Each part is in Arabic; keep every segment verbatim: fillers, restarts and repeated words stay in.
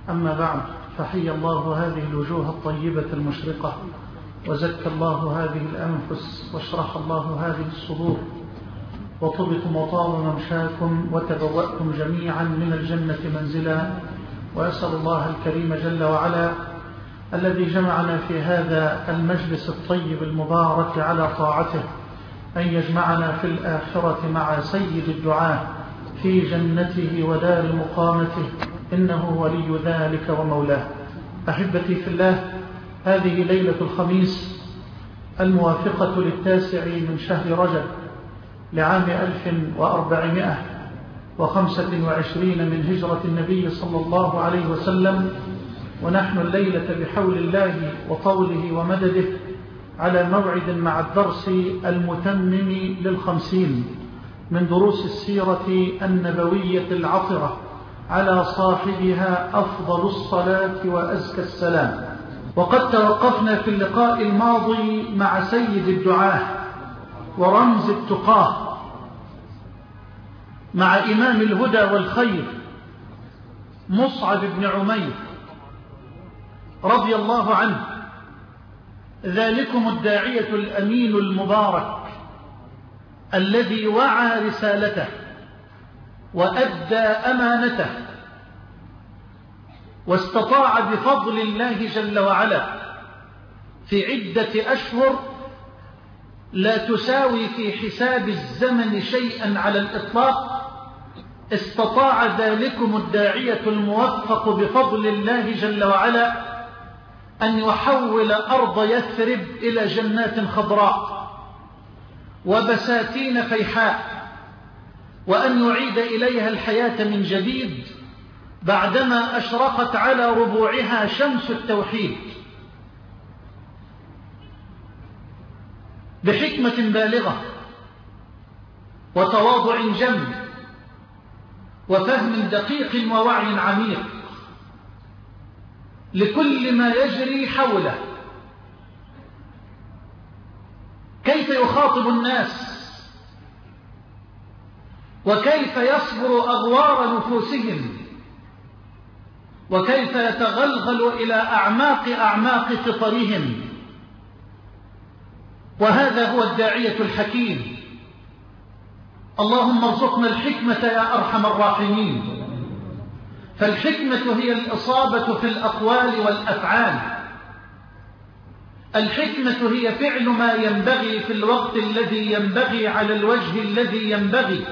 أما بعد، فحي الله هذه الوجوه الطيبة المشرقة، وزكى الله هذه الأنفس، واشرح الله هذه الصدور، وطبتم وطاب ممشاكم، وتبوأتم جميعا من الجنة منزلا. وأسأل الله الكريم جل وعلا الذي جمعنا في هذا المجلس الطيب المبارك على طاعته أن يجمعنا في الآخرة مع سيد الدعاة في جنته ودار مقامته، إنه ولي ذلك ومولاه. أحبتي في الله، هذه ليلة الخميس الموافقة للتاسع من شهر رجب لعام ألف وأربعمائة وخمسة وعشرين من هجرة النبي صلى الله عليه وسلم، ونحن الليلة بحول الله وطوله ومدده على موعد مع الدرس المتمم للخمسين من دروس السيرة النبوية العطرة على صاحبها أفضل الصلاة وأزكى السلام. وقد توقفنا في اللقاء الماضي مع سيد الدعاة ورمز التقاه، مع إمام الهدى والخير مصعب بن عمير رضي الله عنه، ذلكم الداعية الأمين المبارك الذي وعى رسالته وأدى أمانته، واستطاع بفضل الله جل وعلا في عدة أشهر لا تساوي في حساب الزمن شيئا على الإطلاق، استطاع ذلكم الداعية الموفق بفضل الله جل وعلا أن يحول أرض يثرب إلى جنات خضراء وبساتين فيحاء، وأن يعيد إليها الحياة من جديد بعدما أشرقت على ربوعها شمس التوحيد. بحكمة بالغة وتواضع جم وفهم دقيق ووعي عميق لكل ما يجري حوله، كيف يخاطب الناس، وكيف يصبر أغوار نفوسهم، وكيف يتغلغل إلى أعماق أعماق فطرهم. وهذا هو الداعية الحكيم. اللهم ارزقنا الحكمة يا أرحم الراحمين، فالحكمة هي الإصابة في الأقوال والأفعال. الحكمة هي فعل ما ينبغي في الوقت الذي ينبغي على الوجه الذي ينبغي،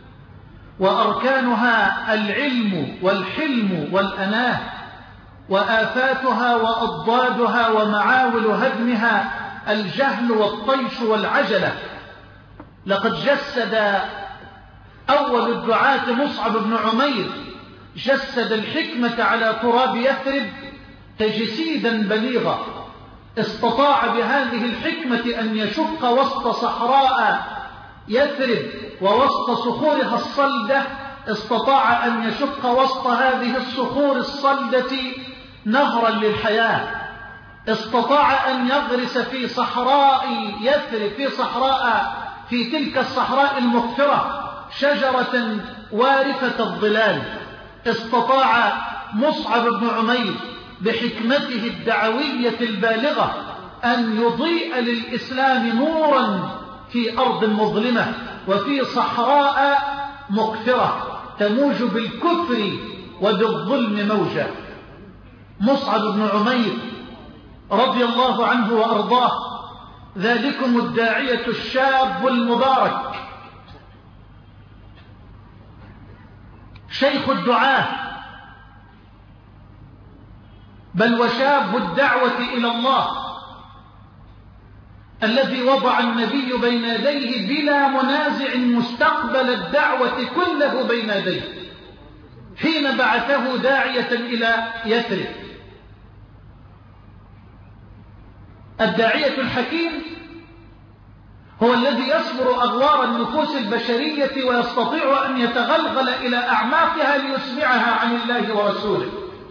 وأركانها العلم والحلم والأناه، وآفاتها وأضدادها ومعاول هدمها الجهل والطيش والعجلة. لقد جسد أول الدعاة مصعب بن عمير جسد الحكمة على تراب يثرب تجسيدا بليغا، استطاع بهذه الحكمة أن يشق وسط صحراء يثرب ووسط صخورها الصلدة، استطاع أن يشق وسط هذه الصخور الصلدة نهرا للحياة، استطاع أن يغرس في صحراء يثرب في صحراء في تلك الصحراء المغفرة شجرة وارفة الظلال. استطاع مصعب بن عمير بحكمته الدعوية البالغة أن يضيء للإسلام نورا في أرض مظلمة وفي صحراء مغفرة تموج بالكفر وبالظلم موجة. مصعب بن عمير رضي الله عنه وأرضاه، ذلكم الداعية الشاب المبارك، شيخ الدعاة، بل وشاب الدعوة إلى الله، الذي وضع النبي بين يديه بلا منازع مستقبل الدعوة كله بين يديه حين بعثه داعية إلى يثرب. الداعية الحكيم هو الذي يصبر أغوار النفوس البشرية ويستطيع أن يتغلغل إلى أعماقها ليسمعها عن الله ورسوله.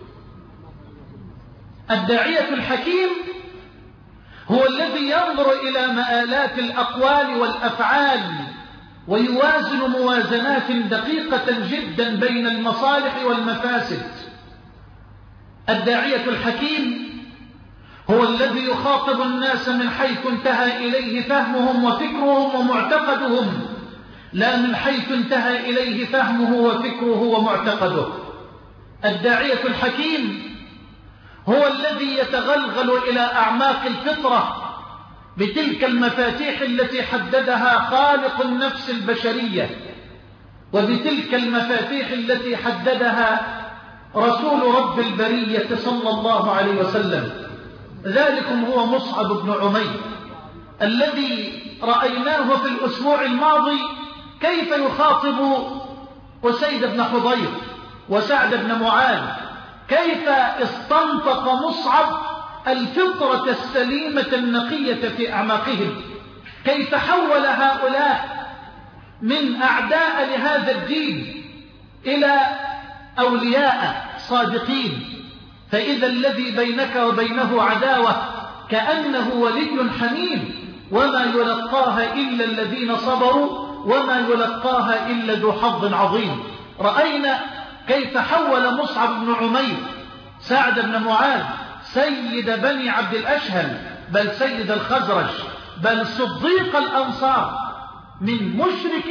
الداعية الحكيم هو الذي ينظر إلى مآلات الأقوال والأفعال ويوازن موازنات دقيقة جدا بين المصالح والمفاسد. الداعية الحكيم هو الذي يخاطب الناس من حيث انتهى إليه فهمهم وفكرهم ومعتقدهم، لا من حيث انتهى إليه فهمه وفكره ومعتقده. الداعية الحكيم هو الذي يتغلغل إلى أعماق الفطرة بتلك المفاتيح التي حددها خالق النفس البشرية، وبتلك المفاتيح التي حددها رسول رب البرية صلى الله عليه وسلم. ذلكم هو مصعب بن عمير الذي رأيناه في الأسبوع الماضي كيف يخاطب أسيد بن حضير وسعد بن معاذ، كيف استنطق مصعب الفطرة السليمة النقية في أعماقهم، كيف حول هؤلاء من أعداء لهذا الدين إلى أولياء صادقين. فإذا الذي بينك وبينه عداوة كأنه ولي حميم، وما يلقاها إلا الذين صبروا وما يلقاها إلا ذو حظ عظيم. رأينا كيف حول مصعب بن عمير سعد بن معاذ سيد بني عبد الأشهل، بل سيد الخزرج، بل صديق الأنصار، من مشرك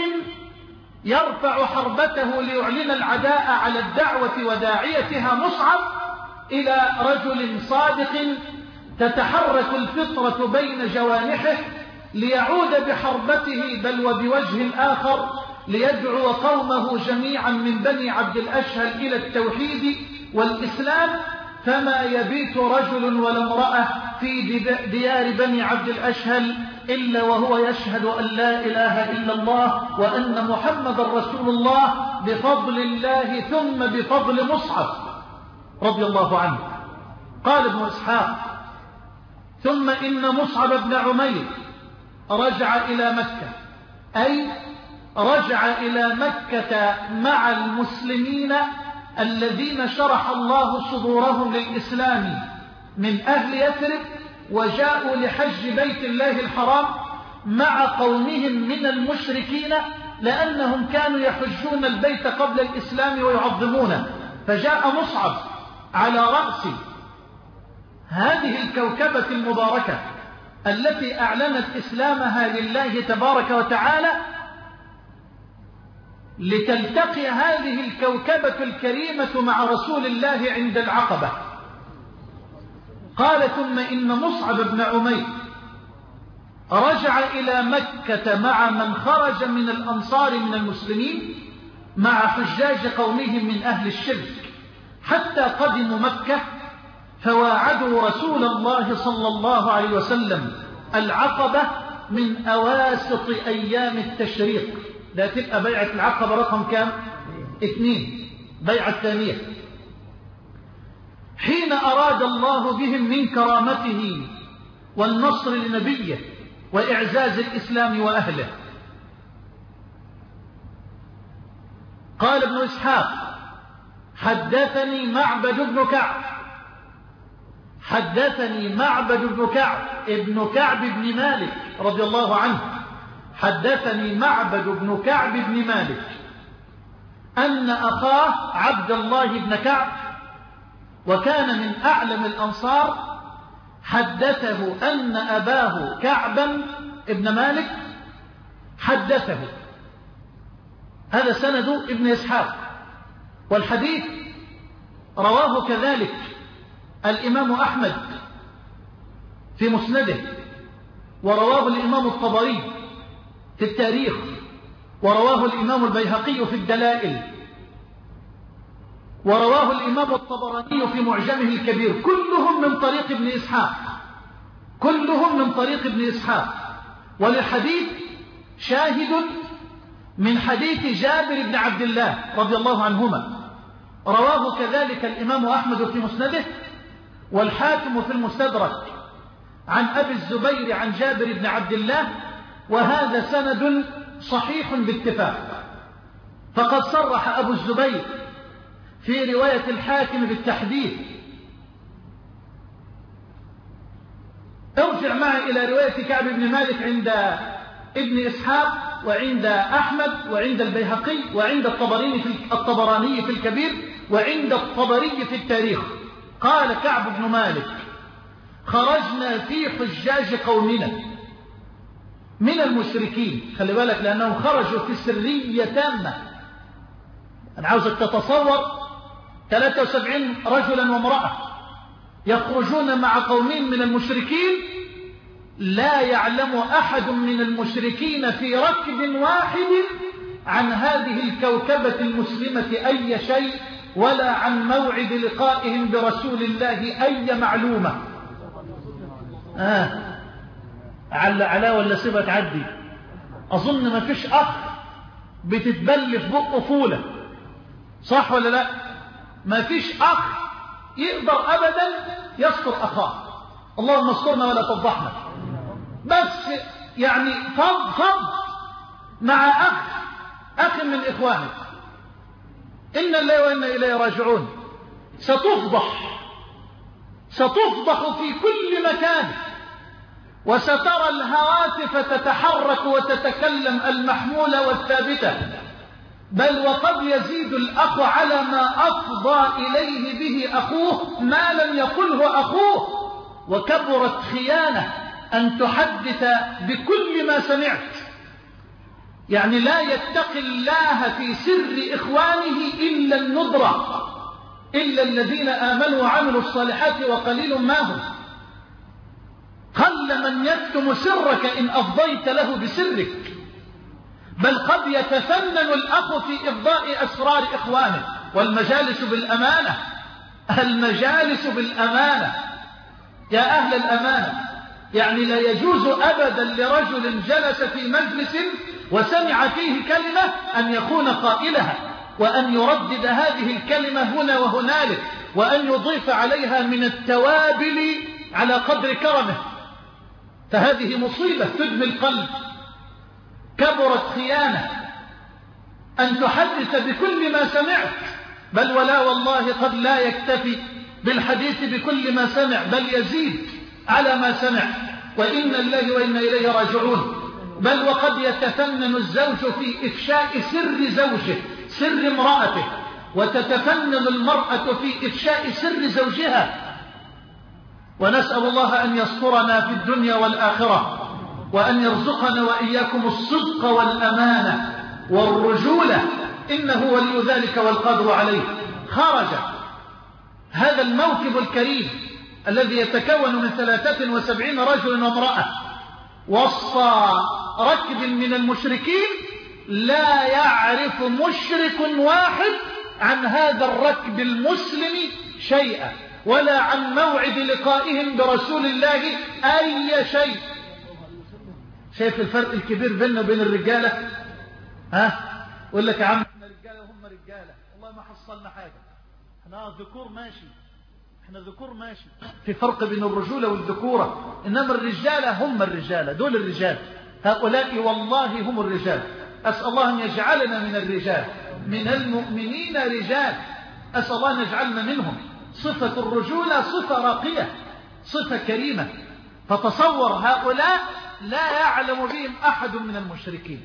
يرفع حربته ليعلن العداء على الدعوة وداعيتها مصعب، إلى رجل صادق تتحرك الفطرة بين جوانحه ليعود بحربته بل وبوجه آخر ليدعو قومه جميعا من بني عبد الأشهل إلى التوحيد والإسلام. فما يبيت رجل ولا امرأة في ديار بني عبد الأشهل إلا وهو يشهد أن لا إله إلا الله وأن محمد رسول الله، بفضل الله ثم بفضل مصعب رضي الله عنه. قال ابن إسحاق: ثم إن مصعب بن عمير رجع إلى مكة، أي رجع إلى مكة مع المسلمين الذين شرح الله صدورهم للإسلام من أهل يثرب، وجاءوا لحج بيت الله الحرام مع قومهم من المشركين، لأنهم كانوا يحجون البيت قبل الإسلام ويعظمونه. فجاء مصعب على رأس هذه الكوكبة المباركة التي أعلنت إسلامها لله تبارك وتعالى، لتلتقي هذه الكوكبة الكريمة مع رسول الله عند العقبة. قال: ثم إن مصعب بن عمير رجع إلى مكة مع من خرج من الأنصار من المسلمين مع حجاج قومهم من أهل الشرك، حتى قدموا مكة فواعدوا رسول الله صلى الله عليه وسلم العقبة من أواسط أيام التشريق. ده تبقى بيعة العقبة رقم كام؟ اثنين، بيعة الثانية، حين أراد الله بهم من كرامته والنصر لنبيه وإعزاز الإسلام وأهله. قال ابن إسحاق: حدثني معبد بن كعب حدثني معبد بن كعب ابن كعب بن مالك رضي الله عنه حدثني معبد بن كعب بن مالك أن أخاه عبد الله بن كعب، وكان من أعلم الأنصار، حدثه أن أباه كعبا ابن مالك حدثه. هذا سند ابن إسحاق، والحديث رواه كذلك الإمام أحمد في مسنده، ورواه الإمام الطبري في التاريخ، ورواه الإمام البيهقي في الدلائل، ورواه الإمام الطبراني في معجمه الكبير، كلهم من طريق ابن إسحاق كلهم من طريق ابن إسحاق. وللحديث شاهد من حديث جابر بن عبد الله رضي الله عنهما، رواه كذلك الإمام أحمد في مسنده، والحاكم في المستدرك عن أبي الزبير عن جابر بن عبد الله، وهذا سند صحيح باتفاق. فقد صرح أبو الزبير في رواية الحاكم بالتحديث. ارجع معي إلى رواية كعب بن مالك عند ابن إسحاق وعند أحمد وعند البيهقي وعند الطبراني في الطبراني في الكبير وعند الطبري في التاريخ. قال كعب بن مالك: خرجنا في حجاج قومنا من المشركين. خلي بالك، لأنهم خرجوا في سرية تامة. أنا عاوزك تتصور ثلاثة وسبعين رجلا وامرأة يخرجون مع قومين من المشركين، لا يعلم أحد من المشركين في ركب واحد عن هذه الكوكبة المسلمة أي شيء، ولا عن موعد لقائهم برسول الله أي معلومة. آه على علا ولا سيبها تعدي؟ أظن ما فيش أخ بتتبل في بقه فولة، صح ولا لا؟ ما فيش أخ يقدر أبدا يستر أخاه. اللهم استرنا ولا تفضحنا. بس يعني فض فض مع أخ أخ من إخوانك، إن الله وإنا إليه راجعون. ستفضح ستفضح في كل مكان، وسترى الهواتف تتحرك وتتكلم المحمولة والثابتة، بل وقد يزيد الأخ على ما أفضى إليه به أخوه ما لم يقله أخوه. وكبرت خيانة أن تحدث بكل ما سمعت، يعني لا يتقي الله في سر إخوانه إلا الندرة، إلا الذين آمنوا وعملوا الصالحات وقليل ما هم. قل من يكتم سرك إن أفضيت له بسرك، بل قد يتفنن الأخ في إفضاء أسرار إخوانه. والمجالس بالأمانة، المجالس بالأمانة يا أهل الأمانة. يعني لا يجوز أبدا لرجل جلس في مجلس وسمع فيه كلمة أن يكون قائلها، وأن يردد هذه الكلمة هنا وهنالك، وأن يضيف عليها من التوابل على قدر كرمه. فهذه مصيبة تدمي القلب. كبرت خيانة أن تحدث بكل ما سمعت، بل ولا والله قد لا يكتفي بالحديث بكل ما سمع، بل يزيد على ما سمع. وإن الله وإنا إليه راجعون. بل وقد يتفنن الزوج في إفشاء سر زوجه، سر امرأته، وتتفنن المرأة في إفشاء سر زوجها. ونسأل الله أن يسترنا في الدنيا والآخرة، وأن يرزقنا وإياكم الصدق والأمانة والرجولة، إنه ولي ذلك والقادر عليه. خرج هذا الموكب الكريم الذي يتكون من ثلاثة وسبعين رجل وامرأة وسط ركب من المشركين، لا يعرف مشرك واحد عن هذا الركب المسلم شيئا، ولا عن موعد لقائهم برسول الله أي شيء. شايف الفرق الكبير بيننا وبين الرجالة؟ ها؟ يقول لك يا عم احنا رجالة وهم رجالة، والله ما حصلنا حاجة، احنا ذكور ماشي، احنا ذكور ماشي. في فرق بين الرجولة والذكورة، انما الرجالة هم الرجالة، دول الرجال، هؤلاء والله هم الرجال. أسأل الله أن يجعلنا من الرجال، من المؤمنين رجال، أسأل الله أن يجعلنا منهم. صفة الرجولة صفة راقية، صفة كريمة. فتصور هؤلاء لا يعلم بهم أحد من المشركين.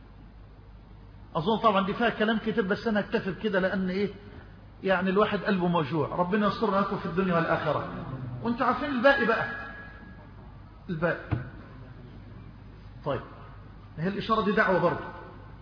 أظن طبعا دي فيها كلام كتير، بس أنا أكتفي بكده لأن إيه يعني الواحد قلبه موجوع. ربنا يسترنا لكم في الدنيا والآخرة. وانتوا عارفين الباقي بقى، الباقي. طيب هي الإشارة دي دعوة برضه.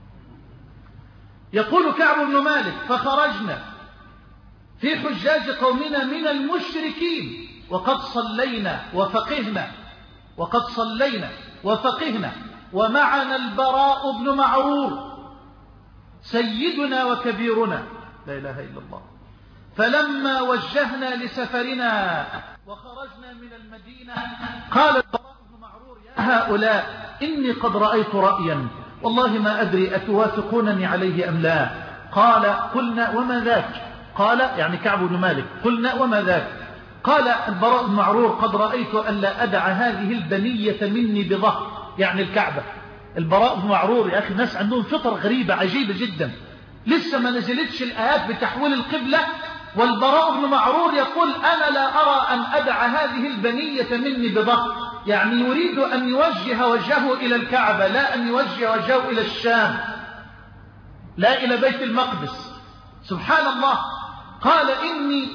يقول كعب بن مالك: فخرجنا في حجاج قومنا من المشركين وقد صلينا وفقهنا وقد صلينا وفقهنا ومعنا البراء بن معرور سيدنا وكبيرنا، لا إله إلا الله. فلما وجهنا لسفرنا وخرجنا من المدينة قال البراء بن معرور: يا هؤلاء إني قد رأيت رأيا والله ما أدري أتوافقونني عليه أم لا. قال: قلنا وما ذاك؟ قال يعني كعب بن مالك: قلنا وما ذاك؟ قال البراء بن معرور: قد رأيت ألا أدع هذه البنية مني بظهر، يعني الكعبة. البراء بن معرور يا أخي ناس عندهم فطر غريبة عجيبة جدا، لسه ما نزلتش الآيات بتحويل القبلة، والبراء بن معرور يقول: أنا لا أرى أن أدع هذه البنية مني بظهر، يعني يريد أن يوجه وجهه إلى الكعبة، لا أن يوجه وجهه إلى الشام، لا إلى بيت المقدس. سبحان الله. قال: إني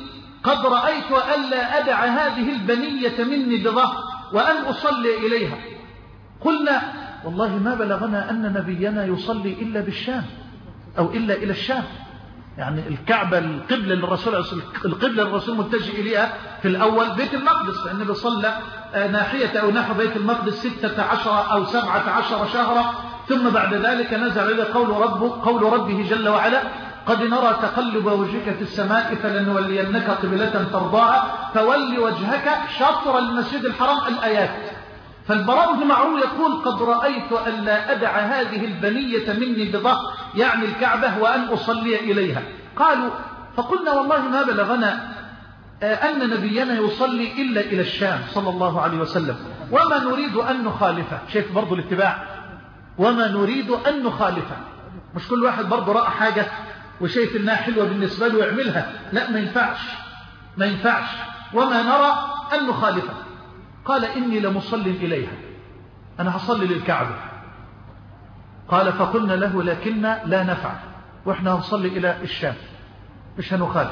قد رأيت ألا أدع هذه البنية مني بظهر وأن أصلي إليها. قلنا والله ما بلغنا أن نبينا يصلي إلا بالشام أو إلا إلى الشام، يعني الكعبة القبلة للرسول القبلة للرسول متجه إليها في الأول بيت المقدس، لأنه بيصلى ناحية أو نحو بيت المقدس ستة عشر أو سبعة عشر شهرا، ثم بعد ذلك نزل إلى قول ربه, قول ربه جل وعلا قد نرى تقلب وجهك في السماء فلنولينك قبلة ترضاها فول وجهك شطر المسجد الحرام الآيات. فالبراء بن معرور يقول قد رأيت ألا أدع هذه البنية مني بظهر يعني الكعبة وأن أصلي إليها. قالوا فقلنا والله ما بلغنا أن نبينا يصلي إلا إلى الشام صلى الله عليه وسلم وما نريد أن نخالفه. شايف برضو الاتباع، وما نريد أن نخالفه، مش كل واحد برضو رأى حاجة وشايف إنها حلوة بالنسبة له يعملها، لا ما ينفعش ما ينفعش وما نرى أن نخالفه. قال إني لمصل إليها، أنا هصلي للكعبة. قال فقلنا له لكننا لا نفعل، وإحنا هنصلي إلى الشام مش هنخالف.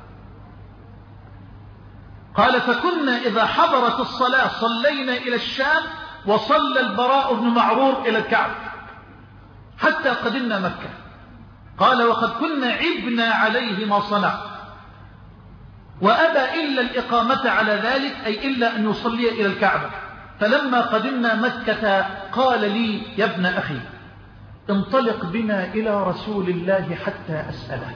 قال فكنا إذا حضرت الصلاة صلينا إلى الشام وصلى البراء بن معرور إلى الكعبة حتى قدمنا مكة. قال وقد كنا عبنا عليه ما صنع وأبى إلا الإقامة على ذلك، أي إلا أن يصلي إلى الكعبة. فلما قدمنا مكة قال لي يا ابن أخي انطلق بنا إلى رسول الله حتى أسأله،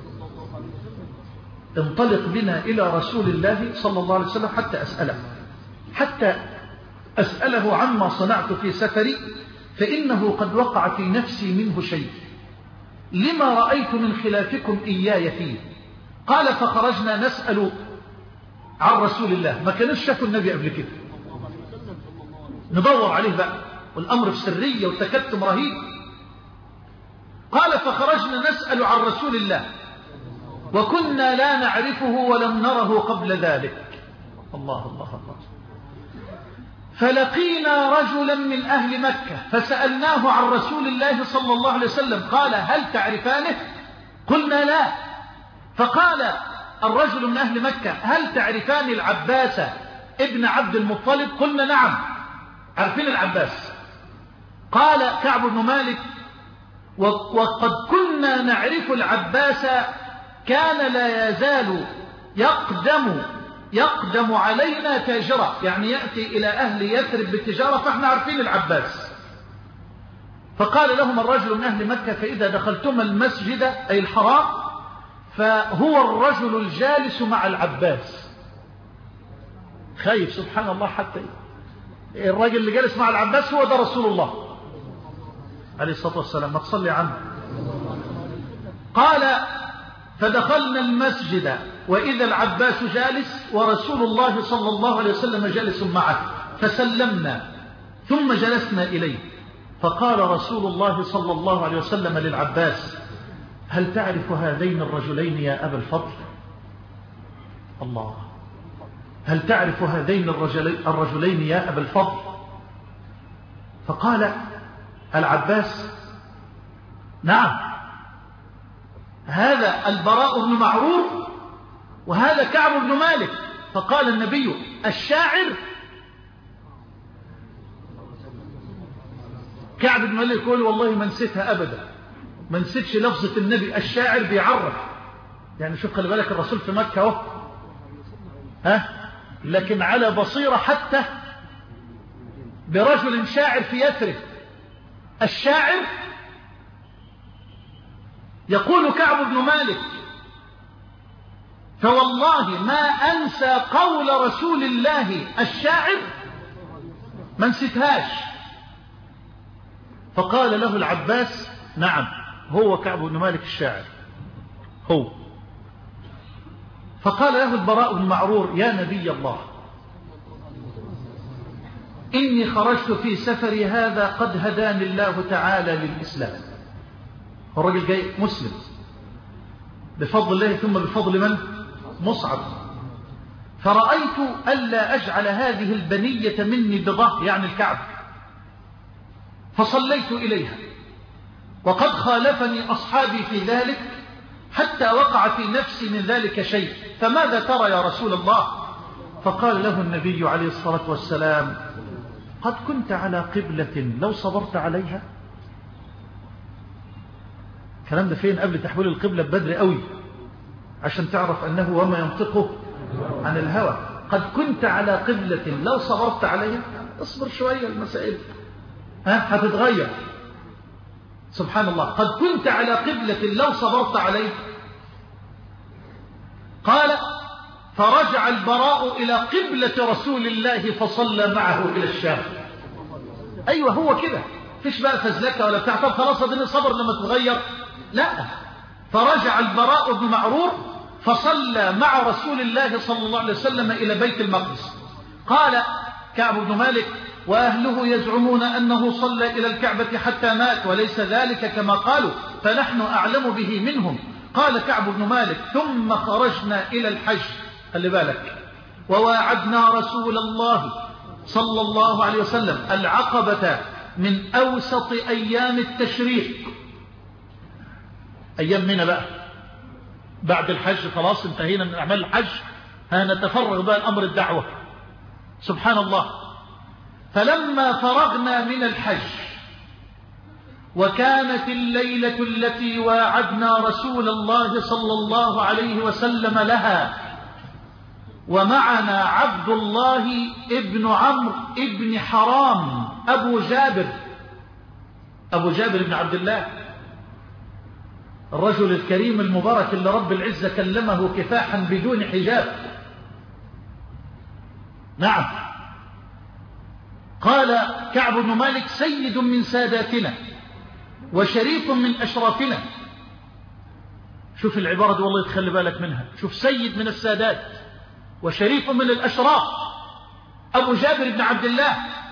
انطلق بنا إلى رسول الله صلى الله عليه وسلم حتى أسأله حتى أسأله عما صنعت في سفري فإنه قد وقع في نفسي منه شيء لما رأيت من خلافكم إياي فيه. قال فخرجنا نسأل عن رسول الله، ما كانش شافوا النبي قبل كده، ندور عليه بقى والأمر في سرية وتكتم رهيب. قال فخرجنا نسأل عن رسول الله وكنا لا نعرفه ولم نره قبل ذلك. الله الله الله. فلقينا رجلا من أهل مكة فسألناه عن رسول الله صلى الله عليه وسلم قال هل تعرفانه؟ قلنا لا. فقال الرجل من أهل مكة هل تعرفان العباس ابن عبد المطلب؟ قلنا نعم عارفين العباس. قال كعب بن مالك وقد كنا نعرف العباس كان لا يزال يقدم يقدم علينا تاجرا، يعني يأتي إلى أهل يثرب بالتجارة فاحنا عارفين العباس. فقال لهم الرجل من أهل مكة فإذا دخلتم المسجد أي الحرام فهو الرجل الجالس مع العباس. خايف سبحان الله، حتى الرجل اللي جالس مع العباس هو ده رسول الله عليه الصلاة والسلام، ما تصلي عنه. قال فدخلنا المسجد وإذا العباس جالس ورسول الله صلى الله عليه وسلم جالس معه فسلمنا ثم جلسنا إليه. فقال رسول الله صلى الله عليه وسلم للعباس هل تعرف هذين الرجلين يا أبا الفضل؟ الله، هل تعرف هذين الرجلين يا أبا الفضل؟ فقال العباس نعم، هذا البراء بن معرور وهذا كعب بن مالك. فقال النبي الشاعر؟ كعب بن مالك يقول والله ما نسيتها أبدا، ما نسيتش لفظة النبي الشاعر بيعرف، يعني شوف خلي بالك الرسول في مكة اهو ها، لكن على بصيرة حتى برجل شاعر في يثرب. الشاعر يقول كعب بن مالك فوالله ما أنسى قول رسول الله الشاعر، ما نسيتهاش. فقال له العباس نعم هو كعب بن مالك الشاعر هو. فقال له البراء بن معرور يا نبي الله إني خرجت في سفري هذا قد هداني الله تعالى للإسلام. الرجل جاي مسلم بفضل الله ثم بفضل من؟ مصعب. فرأيت ألا أجعل هذه البنية مني بظهر يعني الكعب، فصليت إليها وقد خالفني أصحابي في ذلك حتى وقع في نفسي من ذلك شيء، فماذا ترى يا رسول الله؟ فقال له النبي عليه الصلاة والسلام: قد كنت على قبلة لو صبرت عليها. الكلام ده فين؟ قبل تحويل القبلة ببدر قوي، عشان تعرف أنه وما ينطقه عن الهوى. قد كنت على قبلة لو صبرت عليها. اصبر شوية، المسائل ها هتتغير. سبحان الله. قد كنت على قبلة لو صبرت عليها. قال: فرجع البراء إلى قبلة رسول الله فصلى معه إلى الشام. أيوة هو كده، فيش بقى فزلكة ولا بتاع. طب خلاص أديني صبر لما تتغير. لا، فرجع البراء بن معرور فصلى مع رسول الله صلى الله عليه وسلم إلى بيت المقدس. قال كعب بن مالك: وأهله يزعمون أنه صلى إلى الكعبة حتى مات، وليس ذلك كما قالوا، فنحن أعلم به منهم. قال كعب بن مالك: ثم خرجنا إلى الحج، خلي بالك، وواعدنا رسول الله صلى الله عليه وسلم العقبة من أوسط أيام التشريق. أيام منى بقى، بعد الحج خلاص انتهينا من أعمال الحج، هنتفرغ بقى الأمر الدعوة. سبحان الله. فلما فرغنا من الحج وكانت الليلة التي واعدنا رسول الله صلى الله عليه وسلم لها، ومعنا عبد الله ابن عمرو ابن حرام أبو جابر، أبو جابر بن عبد الله، الرجل الكريم المبارك اللي رب العزة كلمه كفاحا بدون حجاب. نعم. قال كعب بن مالك: سيد من ساداتنا وشريف من أشرافنا. شوف العبارة دي والله تخلي بالك منها. شوف، سيد من السادات وشريف من الأشراف، أبو جابر بن عبد الله.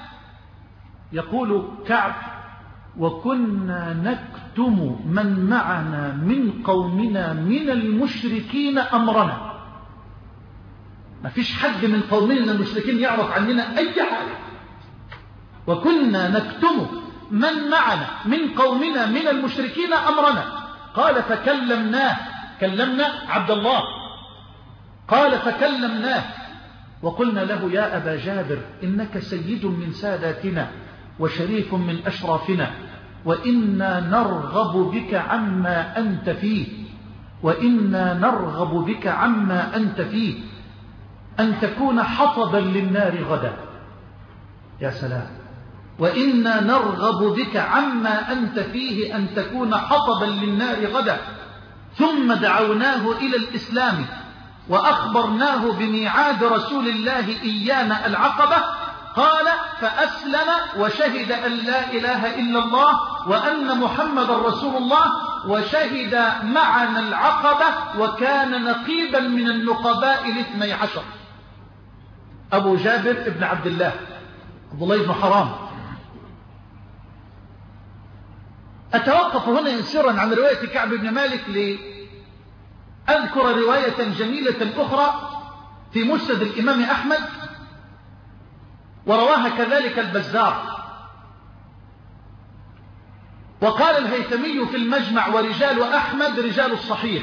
يقول كعب: وكنا نكتم من معنا من قومنا من المشركين أمرنا. ما فيش حد من قومنا المشركين يعرف عننا أي حاجة. وكنا نكتم من معنا من قومنا من المشركين أمرنا. قال: فكلمناه، كلمنا عبد الله. قال: فكلمناه وقلنا له: يا أبا جابر، إنك سيد من ساداتنا وشريف من أشرافنا، وإنا نرغب بك عما أنت فيه، وإنا نرغب بك عما أنت فيه أن تكون حطبا للنار غدا. يا سلام. وإنا نرغب بك عما أنت فيه أن تكون حطبا للنار غدا. ثم دعوناه إلى الإسلام وأخبرناه بميعاد رسول الله إيانا العقبة. قال: فأسلم وشهد أن لا إله إلا الله وأن محمد رسول الله، وشهد معنا العقبة، وكان نقيبا من النقباء الاثني عشر. أبو جابر بن عبد الله، عبد الله بن حرام. أتوقف هنا يسيرا عن رواية كعب بن مالك لأذكر رواية جميلة أخرى في مسند الإمام أحمد، ورواها كذلك البزار. وقال الهيثمي في المجمع: ورجال أحمد رجال الصحيح.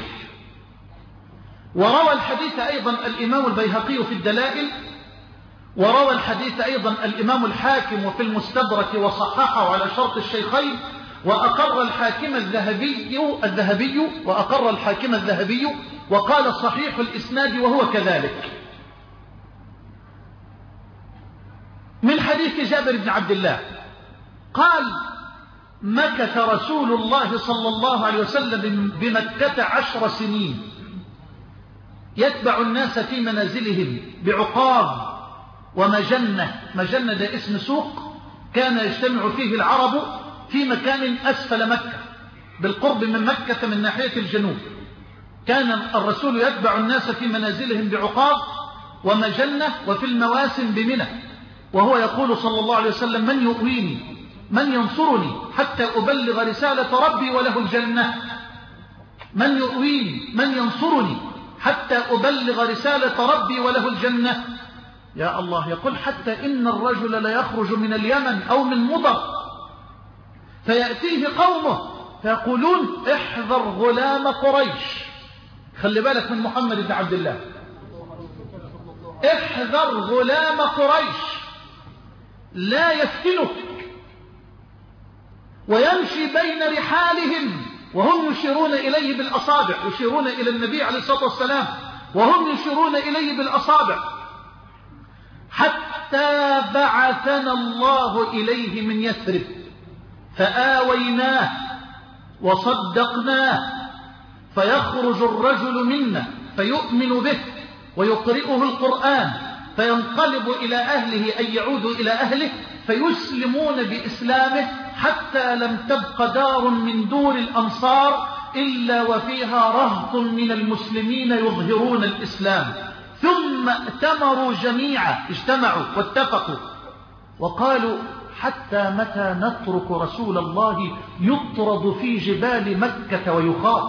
وروى الحديث أيضا الإمام البيهقي في الدلائل، وروى الحديث أيضا الإمام الحاكم وفي المستدرك وصححه على شرط الشيخين، وأقر الحاكم الذهبي الذهبي وأقر الحاكم الذهبي وقال: صحيح الإسناد وهو كذلك. من حديث جابر بن عبد الله قال: مكث رسول الله صلى الله عليه وسلم بمكة عشر سنين يتبع الناس في منازلهم بعقاب ومجنة. مجنة ده اسم سوق كان يجتمع فيه العرب في مكان أسفل مكة بالقرب من مكة من ناحية الجنوب. كان الرسول يتبع الناس في منازلهم بعقاب ومجنة وفي المواسم بمنى، وهو يقول صلى الله عليه وسلم: من يؤويني، من ينصرني حتى أبلغ رسالة ربي وله الجنة. من يؤويني، من ينصرني حتى أبلغ رسالة ربي وله الجنة. يا الله. يقول: حتى إن الرجل لا يخرج من اليمن أو من مضر فيأتيه قومه فيقولون: احذر غلام قريش، خلي بالك من محمد بن عبد الله، احذر غلام قريش لا يفتنك ويمشي بين رحالهم وهم يشيرون إليه بالأصابع، يشيرون إلى النبي عليه الصلاة والسلام وهم يشيرون إليه بالأصابع، حتى بعثنا الله إليه من يثرب فآويناه وصدقناه، فيخرج الرجل منا فيؤمن به ويقرئه القرآن فينقلب إلى أهله أي يعود إلى أهله فيسلمون بإسلامه، حتى لم تبق دار من دور الأنصار إلا وفيها رهط من المسلمين يظهرون الإسلام. ثم ائتمروا جميعا، اجتمعوا واتفقوا وقالوا حتى متى نترك رسول الله يطرد في جبال مكة ويخاف؟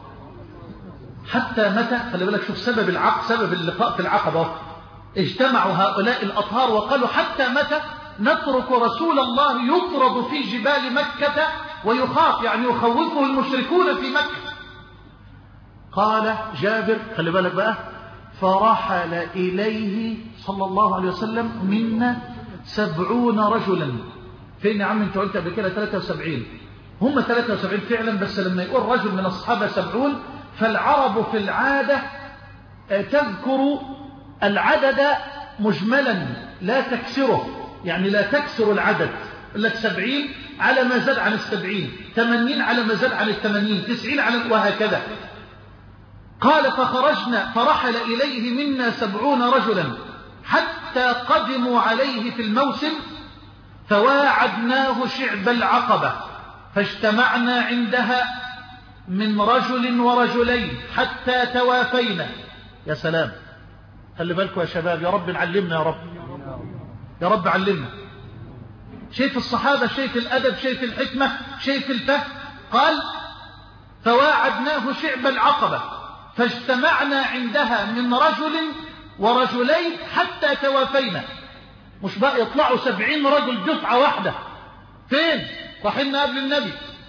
حتى متى؟ خلي بالك شوف سبب العقد، سبب اللقاء في العقبة. اجتمعوا هؤلاء الأطهار وقالوا حتى متى نترك رسول الله يطرد في جبال مكة ويخاف، يعني يخوفه المشركون في مكة. قال جابر خلي بالك بقى فرحل إليه صلى الله عليه وسلم منا سبعون رجلا. فين يا عم انت قلت قبل كده ثلاثة وسبعين؟ هم ثلاثة وسبعين فعلا، بس لما يقول رجل من الصحابة سبعون فالعرب في العادة تذكر العدد مجملا لا تكسره، يعني لا تكسر العدد، لك سبعين على ما زاد عن السبعين، ثمانين على ما زاد عن الثمانين، تسعين على وهكذا. قال فخرجنا فرحل إليه منا سبعون رجلا حتى قدموا عليه في الموسم فواعدناه شعب العقبة فاجتمعنا عندها من رجل ورجلين حتى توافينا. يا سلام، خلي بالكم يا شباب، يا رب نعلمنا، يا رب يا رب علمنا. شايف الصحابة، شايف الأدب، شايف الحكمة، شايف الفهم. قال فواعدناه شعب العقبة فاجتمعنا عندها من رجل ورجلين حتى توافينا. مش بقى يطلعوا سبعين رجل دفعة واحدة، فين؟ رايحين قبل النبي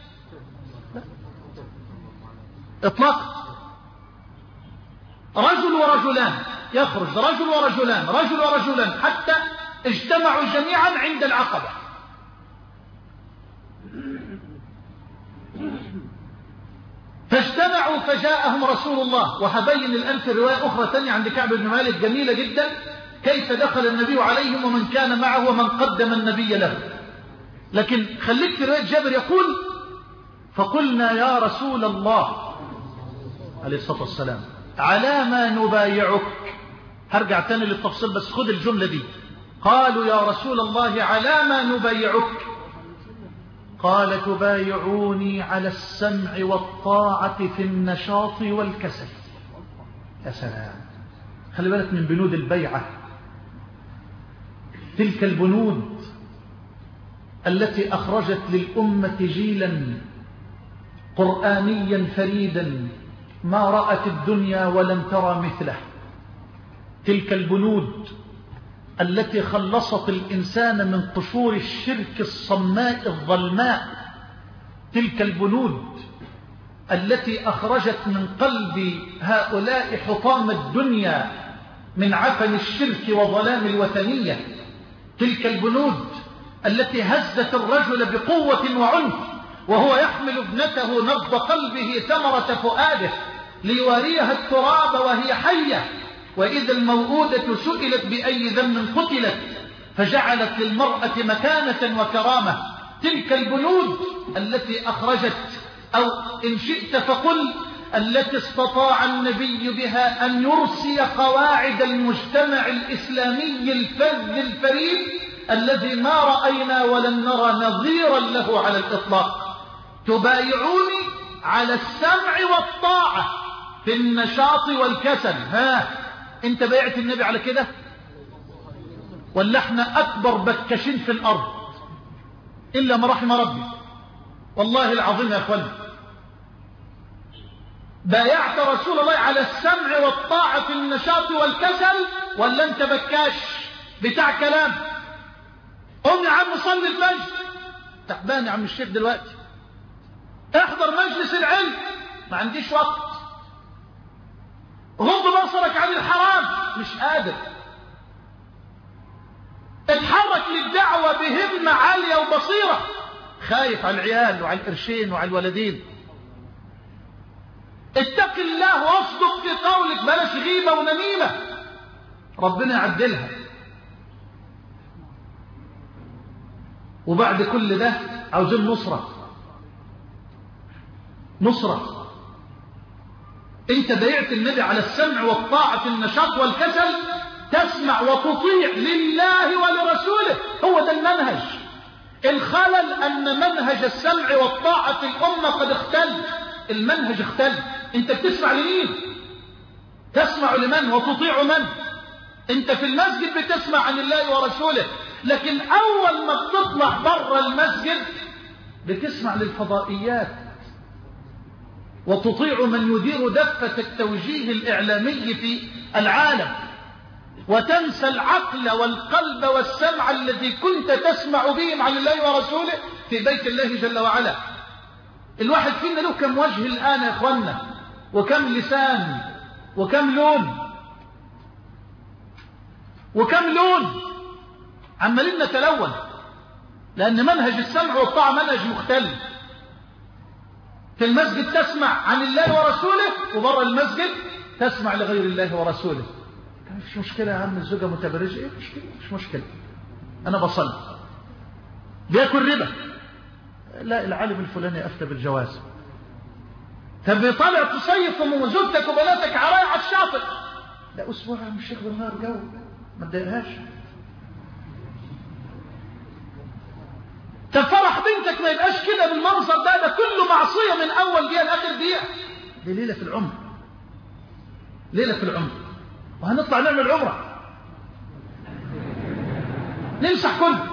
اطلاق. رجل ورجلان، يخرج رجل ورجلان رجل ورجلان حتى اجتمعوا جميعا عند العقبة. فاجتمعوا فجاءهم رسول الله. وهبين الآن في رواية أخرى ثانية عند كعب بن مالك جميلة جدا كيف دخل النبي عليهم ومن كان معه ومن قدم النبي له. لكن خليك في رواية جابر يقول فقلنا يا رسول الله عليه الصلاة والسلام على ما نبايعك. هرجع تاني للتفصيل بس خذ الجملة دي. قالوا يا رسول الله على ما نبايعك؟ قال تبايعوني على السمع والطاعة في النشاط والكسل. يا سلام، خلي بالك من بنود البيعة، تلك البنود التي أخرجت للأمة جيلا قرآنيا فريدا ما رأت الدنيا ولم ترى مثله. تلك البنود التي خلصت الإنسان من قشور الشرك الصماء الظلماء. تلك البنود التي أخرجت من قلب هؤلاء حطام الدنيا من عفن الشرك وظلام الوثنية. تلك البنود التي هزت الرجل بقوة وعنف وهو يحمل ابنته نبض قلبه ثمرة فؤاده ليواريها التراب وهي حية، وإذا الموءودة سئلت بأي ذنب قتلت فجعلت للمرأة مكانة وكرامة. تلك البنود التي أخرجت، أو إن شئت فقل التي استطاع النبي بها أن يرسي قواعد المجتمع الإسلامي الفذ الفريد الذي ما رأينا ولن نرى نظيرا له على الإطلاق. تبايعوني على السمع والطاعة في النشاط والكسل. ها انت بايعت النبي على كده ولا احنا اكبر بكاشين في الارض الا ما رحم ربي؟ والله العظيم يا اخواني، بايعت رسول الله على السمع والطاعة في النشاط والكسل ولا انت بكاش بتاع كلام؟ قم يا عم صلي الفجر، تعبان يا عم الشيخ دلوقتي، احضر مجلس العلم، ما عنديش وقت. غض بصرك عن الحرام، مش قادر. اتحرك للدعوة بهمة عالية وبصيرة، خايف على العيال وعلى القرشين وعلى الولدين. اتق الله واصدق في قولك، بلاش غيبة ونميمة، ربنا يعدلها. وبعد كل ده عاوزين نصرة، نصرة. انت بايعت النبي على السمع والطاعة في النشاط والكسل، تسمع وتطيع لله ولرسوله، هو ده المنهج. الخلل أن منهج السمع والطاعة في الأمة قد اختل، المنهج اختل. انت بتسمع لمين؟ تسمع لمن وتطيع من؟ انت في المسجد بتسمع عن الله ورسوله، لكن أول ما بتطلع بره المسجد بتسمع للفضائيات وتطيع من يدير دفة التوجيه الإعلامي في العالم، وتنسى العقل والقلب والسمع الذي كنت تسمع بهم عن الله ورسوله في بيت الله جل وعلا. الواحد فينا له كم وجه الآن يا إخوانا، وكم لسان، وكم لون، وكم لون، عمالين نتلون، لأن منهج السمع والطاعة منهج مختلف. في المسجد تسمع عن الله ورسوله، وبره المسجد تسمع لغير الله ورسوله. مش مشكلة يا عم، الزوجة متبرجة، ايه مشكلة؟ مش مشكلة، أنا بصلي. بياكل ربا، لا العالم الفلاني أفتى بالجواز. طب طالع تصيف وزوجتك وبناتك عرايا على الشاطئ، لا أسبوع يا عم الشيخ بالنهار جو، ما تضايقهاش. طب فرح بنتك ما يبقاش كده بالمنظر ده، ده كله معصية من أول دقيقة لآخر دقيقة. دي ليلة في العمر، ليلة في العمر، وهنطلع نعمل عمرة نمسح كله،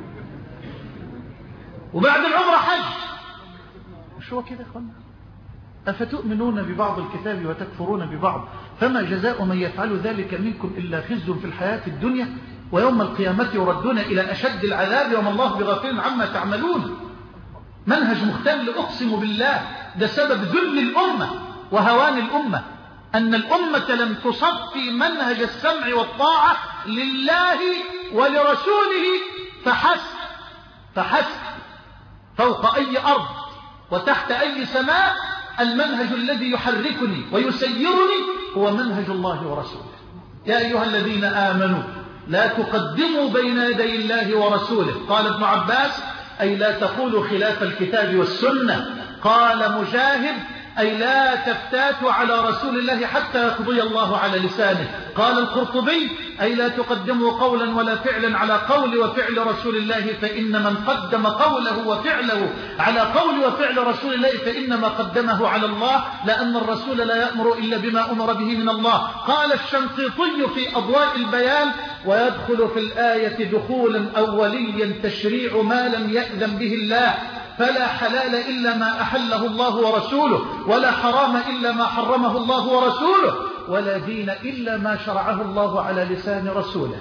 وبعد العمرة حج. مش هو كده يا اخوانا؟ أفتؤمنون ببعض الكتاب وتكفرون ببعض، فما جزاء من يفعل ذلك منكم إلا خزي في الحياة الدنيا ويوم القيامة يردون إلى أشد العذاب وما الله بغافل عما تعملون. منهج مختل، أقسم بالله ده سبب ذل الأمة وهوان الأمة، أن الأمة لم تصفي منهج السمع والطاعة لله ولرسوله فحسب، فحسب فوق أي أرض وتحت أي سماء. المنهج الذي يحركني ويسيرني هو منهج الله ورسوله. يا أيها الذين آمنوا لا تقدموا بين يدي الله ورسوله. قال ابن عباس أي لا تقولوا خلاف الكتاب والسنة. قال مجاهد أي لا تفتاتوا على رسول الله حتى يقضي الله على لسانه. قال القرطبي أي لا تقدموا قولا ولا فعلا على قول وفعل رسول الله، فإن من قدم قوله وفعله على قول وفعل رسول الله فإنما قدمه على الله، لأن الرسول لا يأمر إلا بما أمر به من الله. قال الشنقيطي في أضواء البيان ويدخل في الآية دخولا أوليا تشريع ما لم يأذن به الله، فلا حلال إلا ما أحله الله ورسوله، ولا حرام إلا ما حرمه الله ورسوله، ولا دين إلا ما شرعه الله على لسان رسوله.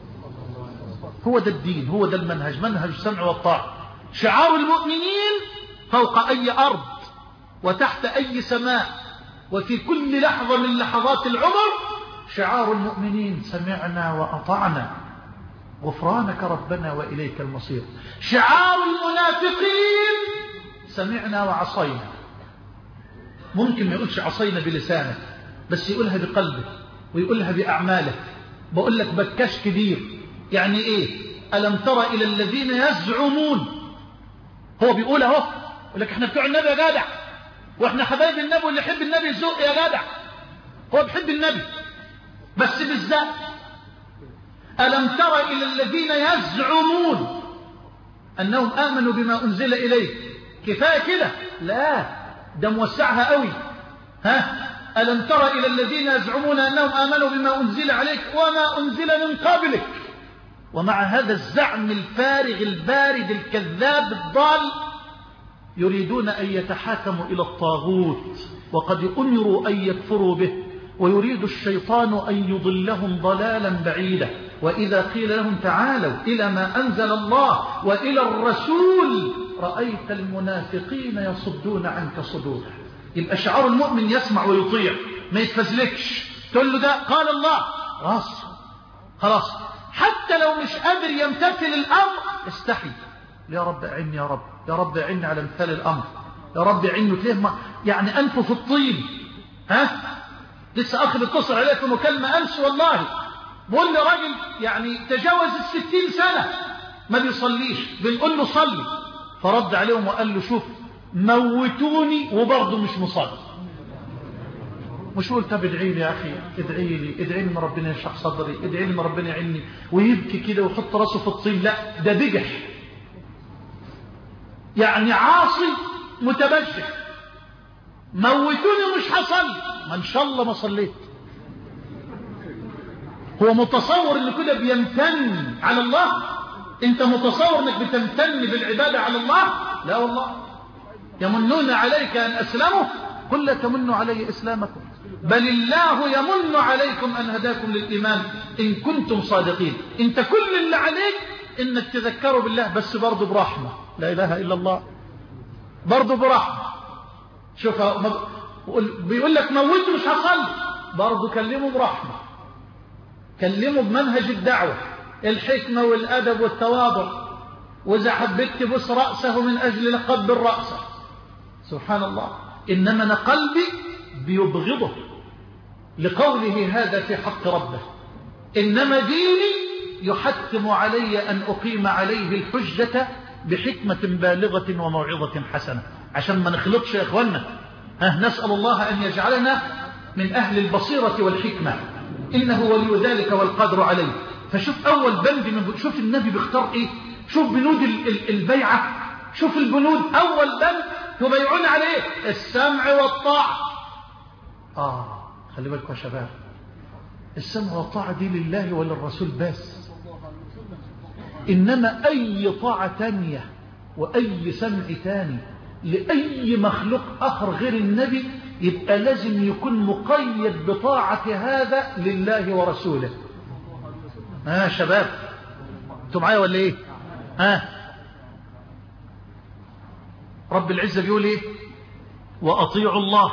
هو ده الدين، هو ده المنهج، منهج السمع والطاعة. شعار المؤمنين فوق أي أرض وتحت أي سماء وفي كل لحظة من لحظات العمر شعار المؤمنين سمعنا وأطعنا غفرانك ربنا وإليك المصير. شعار المنافقين سمعنا وعصينا. ممكن ما يقولش عصينا بلسانه، بس يقولها بقلبه ويقولها بأعماله. بقول لك بكاش كبير. يعني إيه؟ ألم تر إلى الذين يزعمون، هو بيقول اهو، يقول لك احنا بتوع النبي يا جدع، واحنا حبايب النبي، واللي يحب النبي يزق يا جدع. هو بيحب النبي بس بالذات. ألم تر إلى الذين يزعمون أنهم آمنوا بما أنزل إليه. كفاية كده؟ لا، ده موسعها قوي. ها؟ ألم تر إلى الذين يزعمون أنهم آمنوا بما أنزل عليك وما أنزل من قبلك. ومع هذا الزعم الفارغ البارد الكذاب الضال يريدون أن يتحاكموا إلى الطاغوت، وقد أمروا أن يكفروا به، ويريد الشيطان أن يضلهم ضلالا بعيدا. وإذا قيل لهم تعالوا إلى ما أنزل الله وإلى الرسول رأيت المنافقين يصدون عنك صدورا. يبقى شعار المؤمن يسمع ويطيع. ما يتفزلكش، تقول له ده قال الله خلاص خلاص. حتى لو مش قادر يمتثل الأمر استحي، يا رب أعني، يا رب يا رب أعني على امتثال الأمر، يا رب أعني. تلاقيه يعني أنفه في الطين. ها لسه أخذ اتصل عليه في مكالمة أمس والله، بقول له راجل يعني تجاوز الستين سنة ما بيصليش، بنقول له صلي، فرد عليهم وقال له شوف موتوني وبرضه مش مصلي. مش قلت طب ادعي لي يا أخي، ادعي لي ادعي لي ان ربنا يشرح صدري، ادعي لي ان ربنا يعيني، ويبكي كده ويحط راسه في الطين. لا ده بجح، يعني عاصي متبجح. موتوني مش هصلي، ما ان شاء الله ما صليت. هو متصور ان كده بيمتن على الله؟ انت متصور انك بتمتن بالعبادة على الله؟ لا والله. يمنون عليك ان اسلموا، قل لا تمنوا علي اسلامكم بل الله يمن عليكم ان هداكم للايمان ان كنتم صادقين. انت كل اللي عليك انك تذكروا بالله، بس برضه برحمة. لا اله الا الله، برضه برحمة. شوف بيقول لك موته مش هصلي، برضه كلمه برحمة، كلمه بمنهج الدعوة، الحكمة والأدب والتواضع. وإذا حبيت تبص رأسه من أجل قبل رأسه، سبحان الله. إنما أنا قلبي بيبغضه لقوله هذا في حق ربه. إنما ديني يحتم علي أن أقيم عليه الحجة بحكمة بالغة وموعظة حسنة، عشان ما نخلطش يا إخوانا. ها نسأل الله أن يجعلنا من أهل البصيرة والحكمة، إنه ولي ذلك والقدر عليه. فشوف أول بند من شوف النبي بيختار إيه، شوف بنود البيعة، شوف البنود. أول بند تبيعون عليه السمع والطاعة. آه خلي بالكم يا شباب، السمع والطاعة دي لله وللرسول بس. إنما أي طاعة تانية وأي سمع تاني لأي مخلوق آخر غير النبي يبقى لازم يكون مقيد بطاعة هذا لله ورسوله. ها آه شباب انتوا معايا ولا ايه؟ ها آه. رب العزة بيقول ايه؟ وأطيعوا الله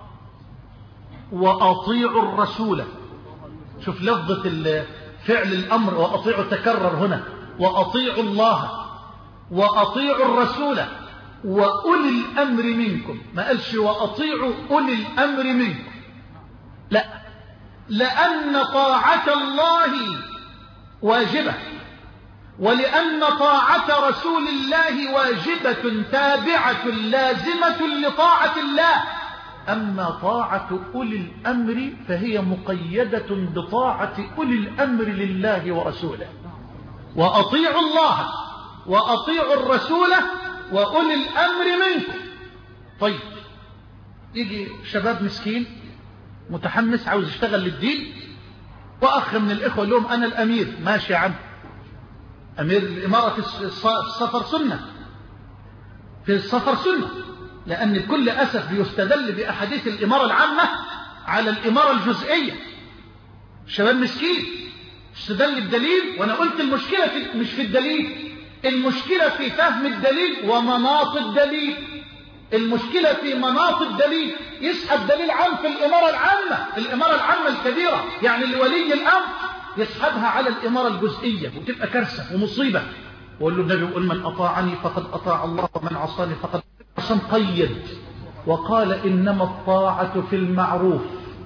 وأطيعوا الرسول. شوف لفظة فعل الأمر وأطيعوا تكرر هنا، وأطيعوا الله وأطيعوا الرسول وأولي الأمر منكم. ما قالش وأطيعوا أولي الأمر منكم، لا، لأن طاعة الله واجبة، ولأن طاعة رسول الله واجبة تابعة لازمة لطاعة الله. أما طاعة أولي الأمر فهي مقيدة بطاعة أولي الأمر لله ورسوله. وأطيعوا الله وأطيعوا الرسول وأولي الأمر منكم. طيب يجي شباب مسكين متحمس عاوز يشتغل للدين، وأخ من الإخوة لهم أنا الأمير. ماشي يا عم، أمير الإمارة في السفر سنة، في السفر سنة، لأن بكل أسف بيستدل بأحاديث الإمارة العامة على الإمارة الجزئية. شباب مسكين استدل بدليل، وأنا قلت المشكلة في مش في الدليل، المشكلة في فهم الدليل ومناط الدليل. المشكلة في مناط الدليل. يسحب دليل عام في الإمارة العامة، الإمارة العامة الكبيرة يعني لولي الأمر، يسحبها على الإمارة الجزئية وتبقى كارثة ومصيبة. وقال له النبي يقول من أطاعني فقد أطاع الله ومن عصاني فقد عصى. قيد وقال إنما الطاعة في المعروف،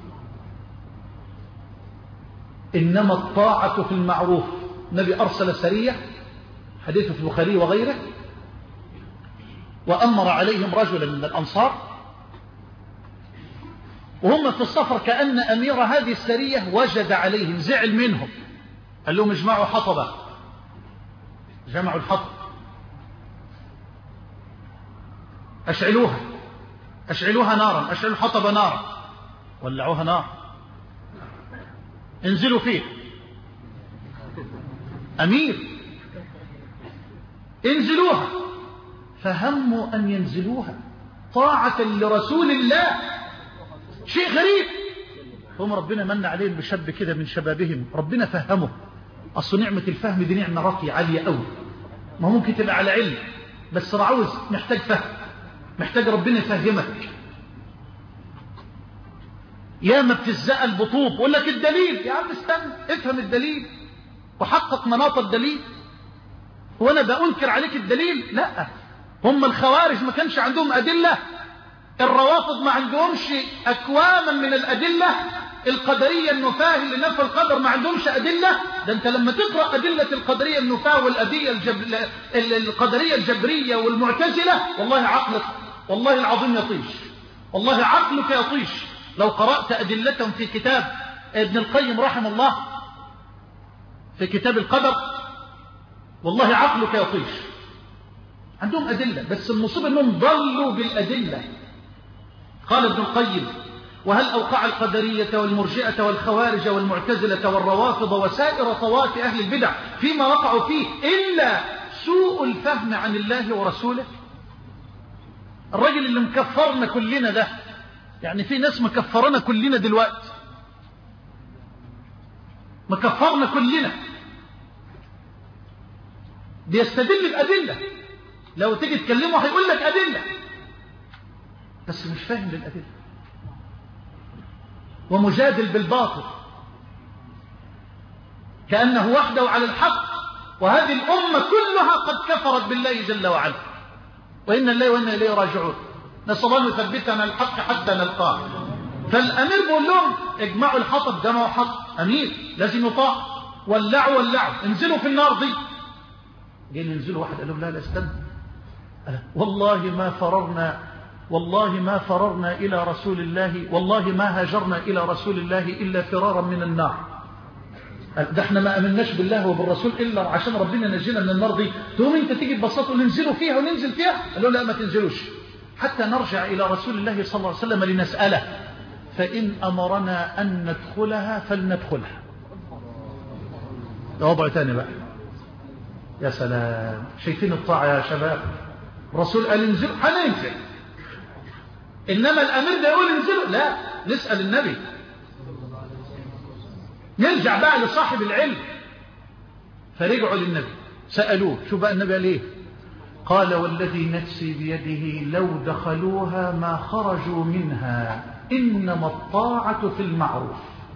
إنما الطاعة في المعروف. النبي أرسل سرية، حديث في البخاري وغيره، وأمر عليهم رجلا من الأنصار وهم في السفر، كأن أمير هذه السرية وجد عليهم، زعل منهم، قال لهم اجمعوا حطبا. جمعوا الحطب، أشعلوها أشعلوها نارا، أشعلوا الحطب نارا، ولعوها نار، انزلوا فيه. أمير انزلوها، فهموا أن ينزلوها طاعة لرسول الله. شيء غريب. هم ربنا من عليهم بشاب كده من شبابهم، ربنا فهمه. أصل نعمة الفهم دي نعمة راقية عالية قوي، ما ممكن تبقى على علم، بس عاوز محتاج فهم، محتاج ربنا يفهمك. ياما بتزقل بطوب، يقول لك الدليل. يا عم استنى، افهم الدليل وحقق مناط الدليل. وانا بأنكر عليك الدليل؟ لا. هم الخوارج ما كانش عندهم أدلة؟ الروافض ما عندهمش أكواما من الأدلة؟ القدرية النفاة اللي نفى القدر ما عندهمش أدلة؟ ده أنت لما تقرأ أدلة القدرية النفاة والأدية الجب... القدرية الجبرية والمعتزلة، والله عقلك والله العظيم يطيش، والله عقلك يطيش لو قرأت أدلتهم في كتاب ابن القيم رحمه الله، في كتاب القدر، والله عقلك يطيش. عندهم أدلة، بس المصيبة أنهم ضلوا بالأدلة. قال ابن القيم: وهل أوقع القدرية والمرجئة والخوارج والمعتزلة والروافض وسائر طوائف أهل البدع فيما وقعوا فيه إلا سوء الفهم عن الله ورسوله؟ الرجل اللي مكفرنا كلنا ده، يعني في ناس مكفرنا كلنا دلوقتي، مكفرنا كلنا، بيستدل بأدلة. لو تيجي تكلمه هيقول لك أدلة، بس مش فاهم للأدلة، ومجادل بالباطل كأنه وحده على الحق، وهذه الأمة كلها قد كفرت بالله جل وعلا، وإن الله وإنا إليه راجعون. نسأل الله أن يثبتنا الحق حتى نلقاه. فالأمير بيقول لهم: اجمعوا الحطب، جمعوا حطب، أمير لازم يطاع، ولعوا ولعوا، انزلوا في النار دي. جايين ينزلوا، واحد قال لهم: لا لا استنى، والله ما فررنا والله ما فررنا إلى رسول الله، والله ما هاجرنا إلى رسول الله إلا فرارا من النار. ده احنا ما أمناش بالله وبالرسول إلا عشان ربنا نجينا من النار دي. تقوم انت تيجي تبسطوا ننزلوا فيها وننزل فيها؟ قالوا: لا ما تنزلوش حتى نرجع إلى رسول الله صلى الله عليه وسلم لنسأله، فإن أمرنا أن ندخلها فلندخلها. ده وضع تاني بقى. يا سلام، شايفين الطاعة يا شباب؟ الرسول قال انزلوا، هننزل. إنما الأمير ده يقول انزلوا، لا، نسأل النبي، نرجع بقى لصاحب العلم. فرجعوا للنبي سألوه. شو بقى النبي قال ايه؟ قال: والذي نفسي بيده لو دخلوها ما خرجوا منها، إنما الطاعة في المعروف.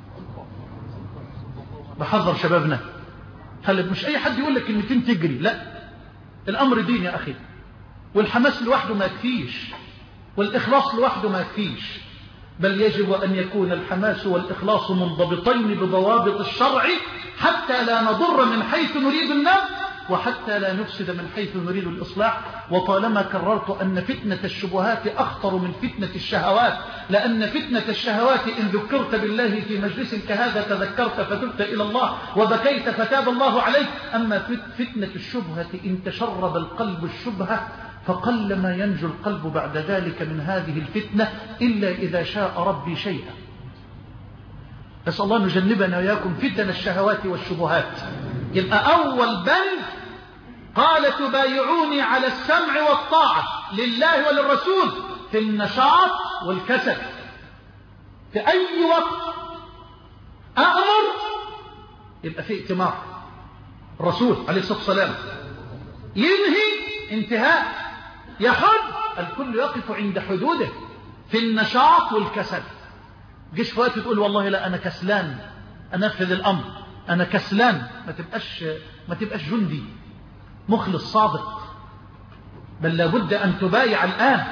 بحذر شبابنا، خلي مش أي حد يقول لك كلمتين تجري، لا، الأمر دين يا أخي، والحماس لوحده ما يكفيش، والإخلاص لوحده ما يكفيش، بل يجب أن يكون الحماس والإخلاص منضبطين بضوابط الشرع حتى لا نضر من حيث نريد النفع، وحتى لا نفسد من حيث نريد الإصلاح. وطالما كررت أن فتنة الشبهات أخطر من فتنة الشهوات، لأن فتنة الشهوات إن ذكرت بالله في مجلس كهذا تذكرت فتبت إلى الله وبكيت فتاب الله عليك. أما فتنة الشبهة إن تشرب القلب الشبهة فقل ما ينجو القلب بعد ذلك من هذه الفتنة إلا إذا شاء ربي شيئا. نسأل الله نجنبنا وإياكم فتن الشهوات والشبهات. يبقى أول بند قال: تبايعوني على السمع والطاعة لله وللرسول في النشاط والكسل. في أي وقت أأمر يبقى في ائتمار. الرسول عليه الصلاة والسلام ينهي انتهاء، يحد، الكل يقف عند حدوده في النشاط والكسل. جيش في وقت تقول: والله لا أنا كسلان أنفذ الأمر، أنا كسلان، ما تبقاش ما تبقاش جندي مخلص صادق، بل لابد أن تبايع الآن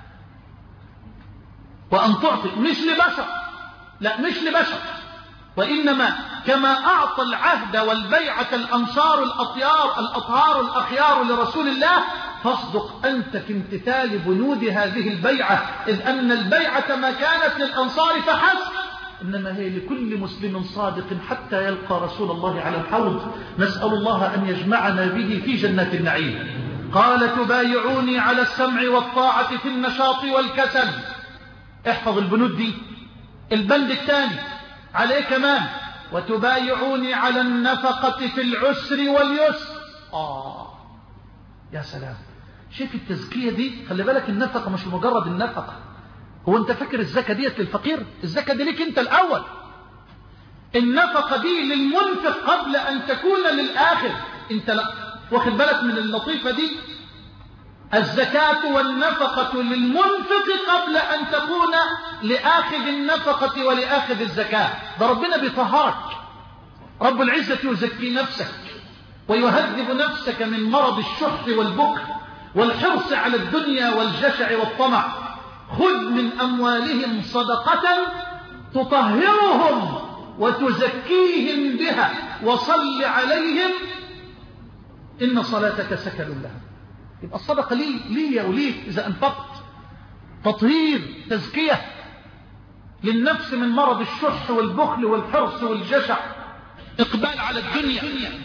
وأن تعطي، مش لبشر، لا مش لبشر، وإنما كما أعطى العهد والبيعة الأنصار الأطيار الأطهار الأخيار لرسول الله، فاصدق أنت في امتثال بنود هذه البيعة، إذ أن البيعة ما كانت للأنصار فحسب، إنما هي لكل مسلم صادق حتى يلقى رسول الله على الحوض. نسأل الله أن يجمعنا به في جنات النعيم. قال: تبايعوني على السمع والطاعة في النشاط والكسل. احفظ البنود دي. البند الثاني عليه كمان: وتبايعوني على النفقة في العسر واليسر. آه يا سلام، شايف التزكية دي؟ خلي بالك، النفقة مش مجرد النفقة. هو انت فاكر الزكاة ديت للفقير؟ الزكاة دي ليك انت الأول. النفقة دي للمنفق قبل أن تكون للآخر. انت لا واخد بالك من اللطيفة دي؟ الزكاة والنفقة للمنفق قبل أن تكون لآخذ النفقة ولآخذ الزكاة. ده ربنا بيطهرك، رب العزة يزكي نفسك ويهذب نفسك من مرض الشح والبخل والحرص على الدنيا والجشع والطمع. خذ من أموالهم صدقة تطهرهم وتزكيهم بها وصل عليهم إن صلاتك سكن لهم. يبقى الصدقة لي لي وليك إذا أنفقت، تطهير، تزكية للنفس من مرض الشح والبخل والحرص والجشع، إقبال على الدنيا.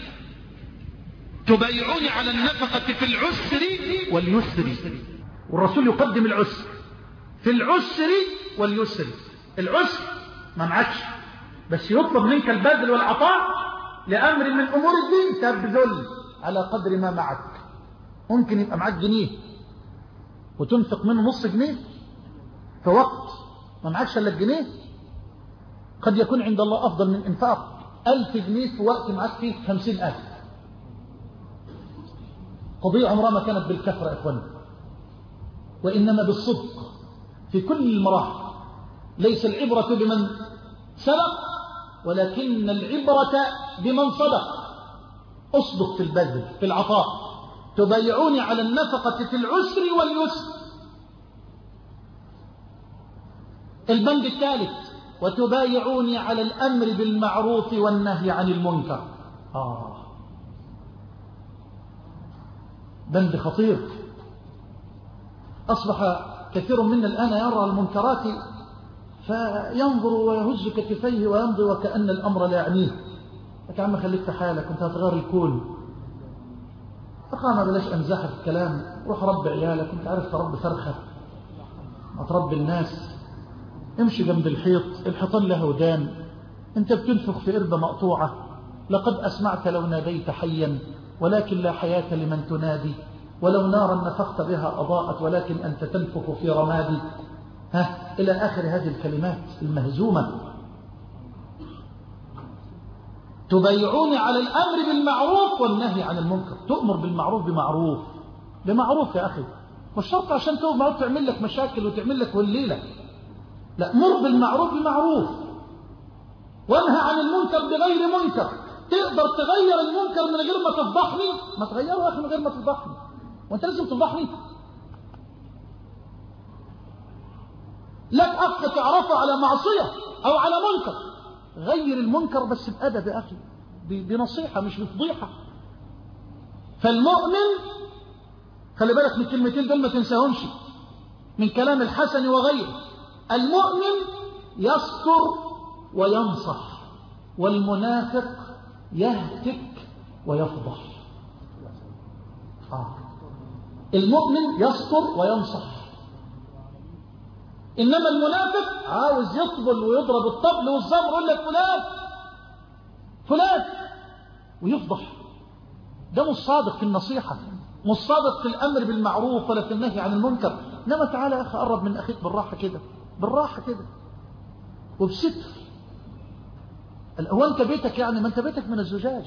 تبايعون على النفقة في العسر واليسر، والرسول يقدم العسر في العسر واليسر. العسر ما معكش بس يطلب منك البذل والعطاء لأمر من أمور الدين، تبذل على قدر ما معك. ممكن يبقى معك جنيه وتنفق منه نص جنيه في وقت ما معكش الا الجنيه، قد يكون عند الله أفضل من إنفاق ألف جنيه في وقت معك فيه خمسين ألف. قضية عمرها ما كانت بالكثرة يا إخواني، وإنما بالصدق في كل المراحل. ليس العبرة بمن سبق ولكن العبرة بمن صدق. أصدق في البذل في العطاء. تبايعوني على النفقة في العسر واليسر. البند الثالث وتبايعوني على الأمر بالمعروف والنهي عن المنكر. آه بند خطير. أصبح كثير منا الآن يرى المنكرات فينظر ويهز كتفيه ويمضي وكأن الأمر لا يعنيه. لك يا عم خليك في حالك، انت هتغير الكون. فقام بلاش أمزاح في الكلام، روح رب عيالك، انت عارف تربي فرخة ما تربي الناس. امشي جنب الحيط، الحيطان له ودان، انت بتنفخ في قربة مقطوعة. لقد أسمعت لو ناديت حيا ولكن لا حياة لمن تنادي، ولو نارا نفخت بها أضاءت ولكن أنت تنفخ في رمادي. ها إلى آخر هذه الكلمات المهزومة. تبايعون على الأمر بالمعروف والنهي عن المنكر. تؤمر بالمعروف بمعروف بمعروف يا أخي، مش شرط عشان تؤمر بالمعروف تعمل لك مشاكل وتعمل لك والليلة. لا، مر بالمعروف بمعروف وانهى عن المنكر بغير منكر. تقدر تغير المنكر من غير ما تفضحني؟ ما تغيره يا أخي من غير ما تفضحني، وانت لازم تفضحني؟ لك أخ تعرفه على معصية أو على منكر، غير المنكر بس بأدب يا أخي، بنصيحة مش بفضيحة. فالمؤمن خلي بالك من الكلمتين دول ما تنساهمش من كلام الحسن وغيره. المؤمن يستر وينصح، والمنافق يهتك ويفضح. آه. المؤمن يستر وينصح، إنما المنافق عاوز يطبل ويضرب الطبل والزمر ويقول لك فلان فلان ويفضح. ده مش صادق في النصيحة، مش صادق في الأمر بالمعروف ولا في النهي عن المنكر. إنما تعالى يا أخي قرب من أخيك بالراحة كده، بالراحة كده وبستر. هو أنت بيتك يعني ما أنت بيتك من الزجاج،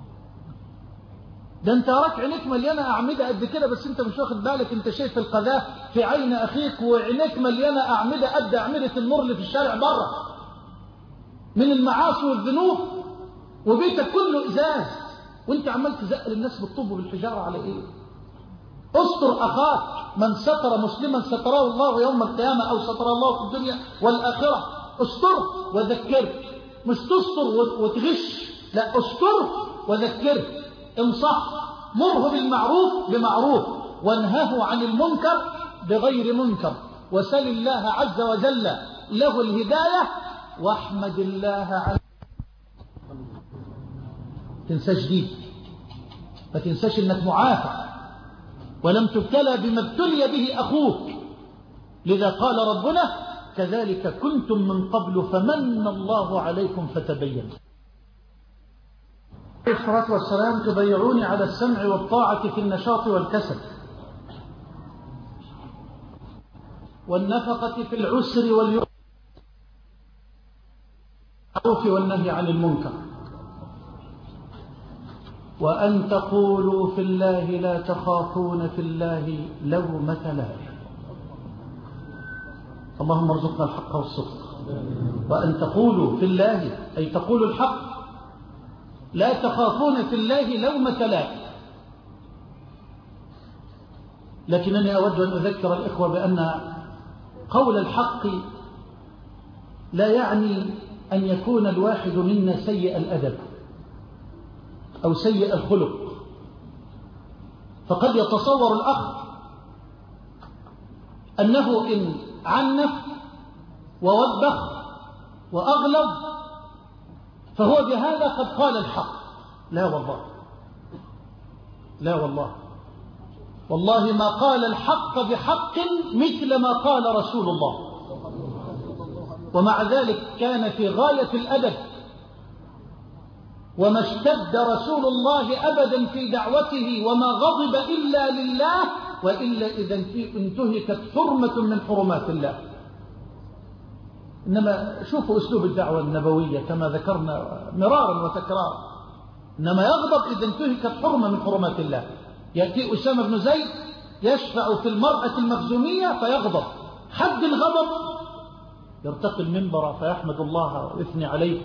ده أنت راك عينيك مليانة أعمدة قد كده بس أنت مش واخد بالك. أنت شايف القذاة في عين أخيك وعينيك مليانة أعمدة قد أعمدة النور اللي في الشارع بره من المعاصي والذنوب، وبيتك كله إزاز وأنت عمال تزقل الناس بالطوب وبالحجارة على إيه؟ استر أخاك. من ستر مسلما ستره الله يوم القيامة أو ستر الله في الدنيا والآخرة. استر وذكره، مش تستر وتغش، لا استر وذكره. انصح، مره بالمعروف بمعروف وانهه عن المنكر بغير منكر، وسل الله عز وجل له الهداية واحمد الله على. تنساش دي، ما تنساش انك معافى ولم تبتلى بما ابتلي به أخوك. لذا قال ربنا كذلك كنتم من قبل فمن الله عليكم فتبينوا. عليه الصلاة والسلام تبايعون على السمع والطاعة في النشاط والكسل والنفقة في العسر واليسر والنهي عن المنكر. وأن تقولوا في الله لا تخافون في الله لومة لائم. اللهم ارزقنا الحق والصدق. وأن تقولوا في الله أي تقولوا الحق لا تخافون في الله لومة لائم. لكنني أود أن أذكر الإخوة بأن قول الحق لا يعني أن يكون الواحد منا سيء الأدب أو سيء الخلق. فقد يتصور الأخ أنه إن عنف ووبخ وأغلظ فهو بهذا قد قال الحق. لا والله، لا والله، والله ما قال الحق بحق مثل ما قال رسول الله. ومع ذلك كان في غاية الأدب، وما اشتد رسول الله أبدا في دعوته وما غضب إلا لله، وإلا إذا انتهكت حرمة من حرمات الله. إنما شوفوا أسلوب الدعوة النبوية كما ذكرنا مرارا وتكرارا، إنما يغضب إذا انتهكت حرمة من حرمات الله. يأتي أسامة بن زيد يشفع في المرأة المخزومية فيغضب حد الغضب، يرتقي المنبر فيحمد الله ويثني عليه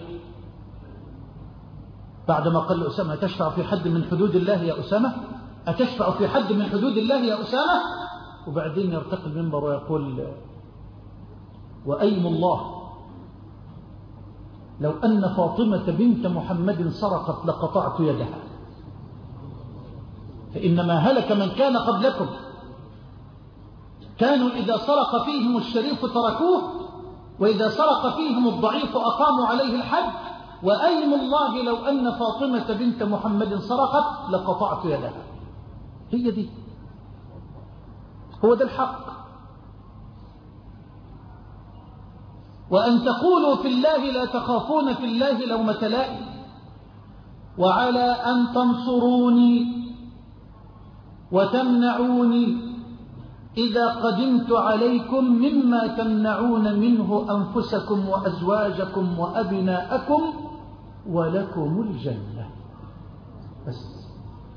بعدما قال لأسامة: أتشفع في حد من حدود الله يا أسامة؟ أتشفع في حد من حدود الله يا أسامة؟ وبعدين يرتقي المنبر ويقول: وأيم الله لو أن فاطمة بنت محمد سرقت لقطعت يدها، فإنما هلك من كان قبلكم كانوا إذا سرق فيهم الشريف تركوه، وإذا سرق فيهم الضعيف أقاموا عليه الحد، وأيم الله لو أن فاطمة بنت محمد سرقت لقطعت يدها. هي دي، هو ده الحق. وأن تقولوا في الله لا تخافون في الله لومة لائم، وعلى أن تنصروني وتمنعوني إذا قدمت عليكم مما تمنعون منه أنفسكم وأزواجكم وأبناءكم ولكم الجنة. بس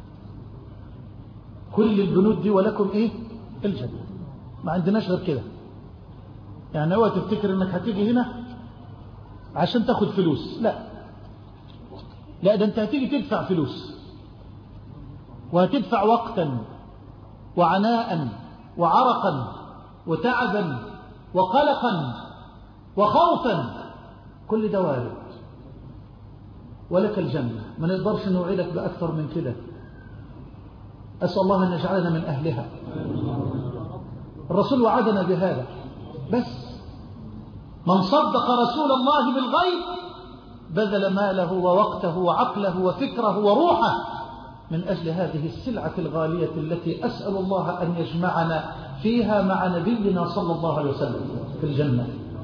كل البنود دي ولكم إيه؟ الجنة. ما عندناش غير كده. يعني هو تفتكر انك هتيجي هنا عشان تاخد فلوس؟ لا لا، ده انت هتيجي تدفع فلوس، وهتدفع وقتا وعناء وعرقا وتعبا وقلقا وخوفا، كل ده وارد. ولك الجنة، ما نقدرش نوعدك بأكثر من كده. أسأل الله أن يجعلنا من أهلها. الرسول وعدنا بهذا. بس من صدق رسول الله بالغيب بذل ماله ووقته وعقله وفكره وروحه من أجل هذه السلعة الغالية التي أسأل الله أن يجمعنا فيها مع نبينا صلى الله عليه وسلم في الجنة.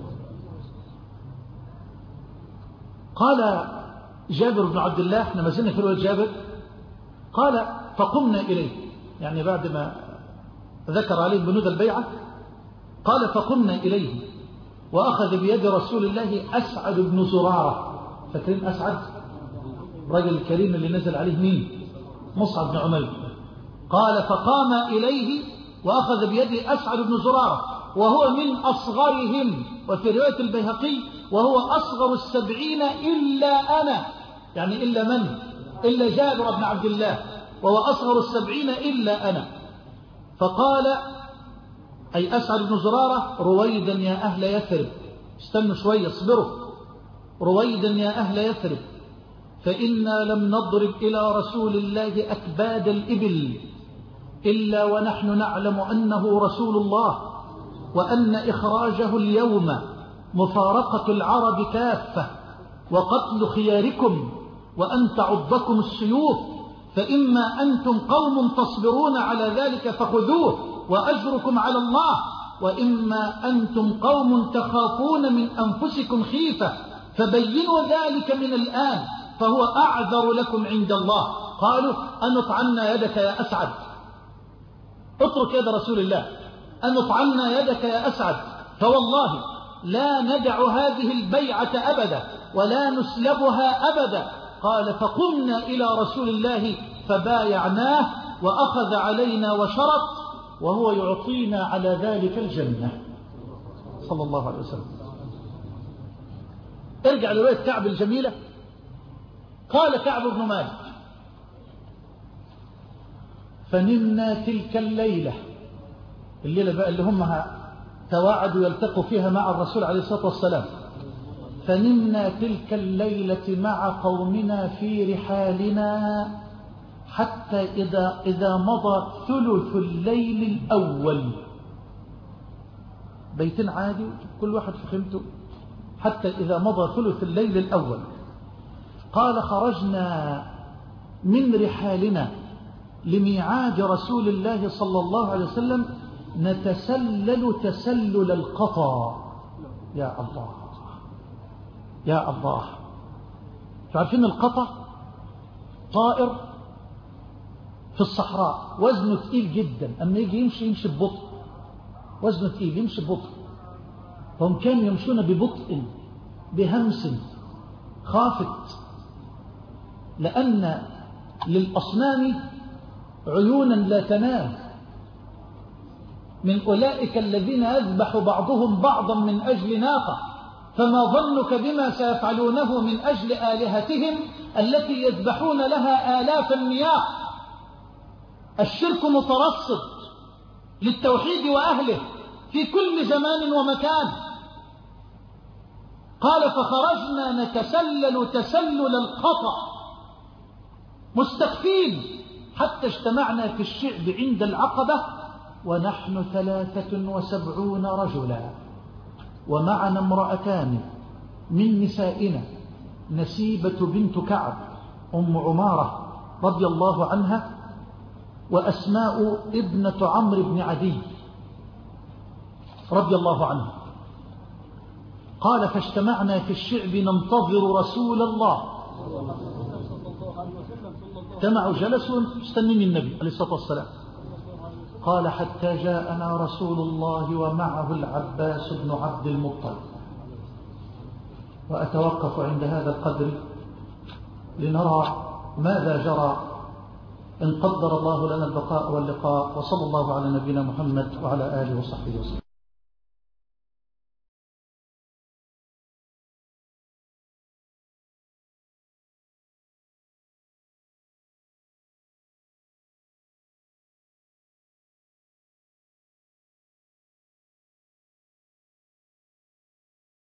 قال جابر بن عبد الله، احنا ما زلنا في رواية جابر، قال: فقمنا إليه، يعني بعد ما ذكر عليه بنود البيعة، قال: فقمنا إليه وأخذ بيد رسول الله أسعد بن زرارة. فاكرين أسعد؟ رجل الكريم اللي نزل عليه مين؟ مصعب بن عمير. قال: فقام إليه وأخذ بيد أسعد بن زرارة وهو من أصغرهم، وفي رواية البيهقي: وهو أصغر السبعين إلا أنا، يعني إلا من؟ إلا جابر بن عبد الله، وهو أصغر السبعين إلا أنا. فقال أي أسعد بن زرارة: رويدا يا أهل يثرب، استنوا شوية اصبروا، رويدا يا أهل يثرب، فإنا لم نضرب إلى رسول الله أكباد الإبل إلا ونحن نعلم أنه رسول الله، وأن إخراجه اليوم مفارقة العرب كافة وقتل خياركم وأن تعضكم السيوف، فإما أنتم قوم تصبرون على ذلك فخذوه وأجركم على الله، وإما أنتم قوم تخافون من أنفسكم خيفة فبينوا ذلك من الآن فهو أعذر لكم عند الله. قالوا: أن اطعنا يدك يا أسعد، اترك يد رسول الله، أن اطعنا يدك يا أسعد، فوالله لا ندع هذه البيعة أبدا ولا نسلبها أبدا. قال فقمنا إلى رسول الله فبايعناه وأخذ علينا وشرط وهو يعطينا على ذلك الجنة صلى الله عليه وسلم. ارجع لرواية كعب الجميلة. قال كعب بن مالك فنمنا تلك الليلة، الليلة بقى اللي هم تواعدوا يلتقوا فيها مع الرسول عليه الصلاة والسلام، فنمنا تلك الليلة مع قومنا في رحالنا حتى إذا, إذا مضى ثلث الليل الأول. بيتين عادي كل واحد في خيمته. حتى إذا مضى ثلث الليل الأول قال خرجنا من رحالنا لميعاد رسول الله صلى الله عليه وسلم نتسلل تسلل القطا. يا الله يا الله. تعرفين القطا طائر في الصحراء وزنه ثقيل جدا، أما يجي يمشي يمشي ببطء، وزنه ثقيل يمشي ببطء. فهم كانوا يمشون ببطء بهمس خافت، لأن للأصنام عيونا لا تنام، من أولئك الذين يذبح بعضهم بعضا من أجل ناقة، فما ظنك بما سيفعلونه من أجل آلهتهم التي يذبحون لها آلاف المياه. الشرك مترصد للتوحيد وأهله في كل زمان ومكان. قال فخرجنا نتسلل تسلل القطع مستخفين حتى اجتمعنا في الشعب عند العقبة ونحن ثلاثة وسبعون رجلا ومعنا امرأتان من نسائنا، نسيبة بنت كعب أم عمارة رضي الله عنها، وأسماء ابنة عمرو بن عدي رضي الله عنه. قال فاجتمعنا في الشعب ننتظر رسول الله. اجتمعوا جلسوا مستنين النبي عليه الصلاة والسلام. قال حتى جاءنا رسول الله ومعه العباس بن عبد المطلب. وأتوقف عند هذا القدر لنرى ماذا جرى إن قدر الله لنا البقاء واللقاء. وصلى الله على نبينا محمد وعلى آله وصحبه وسلم.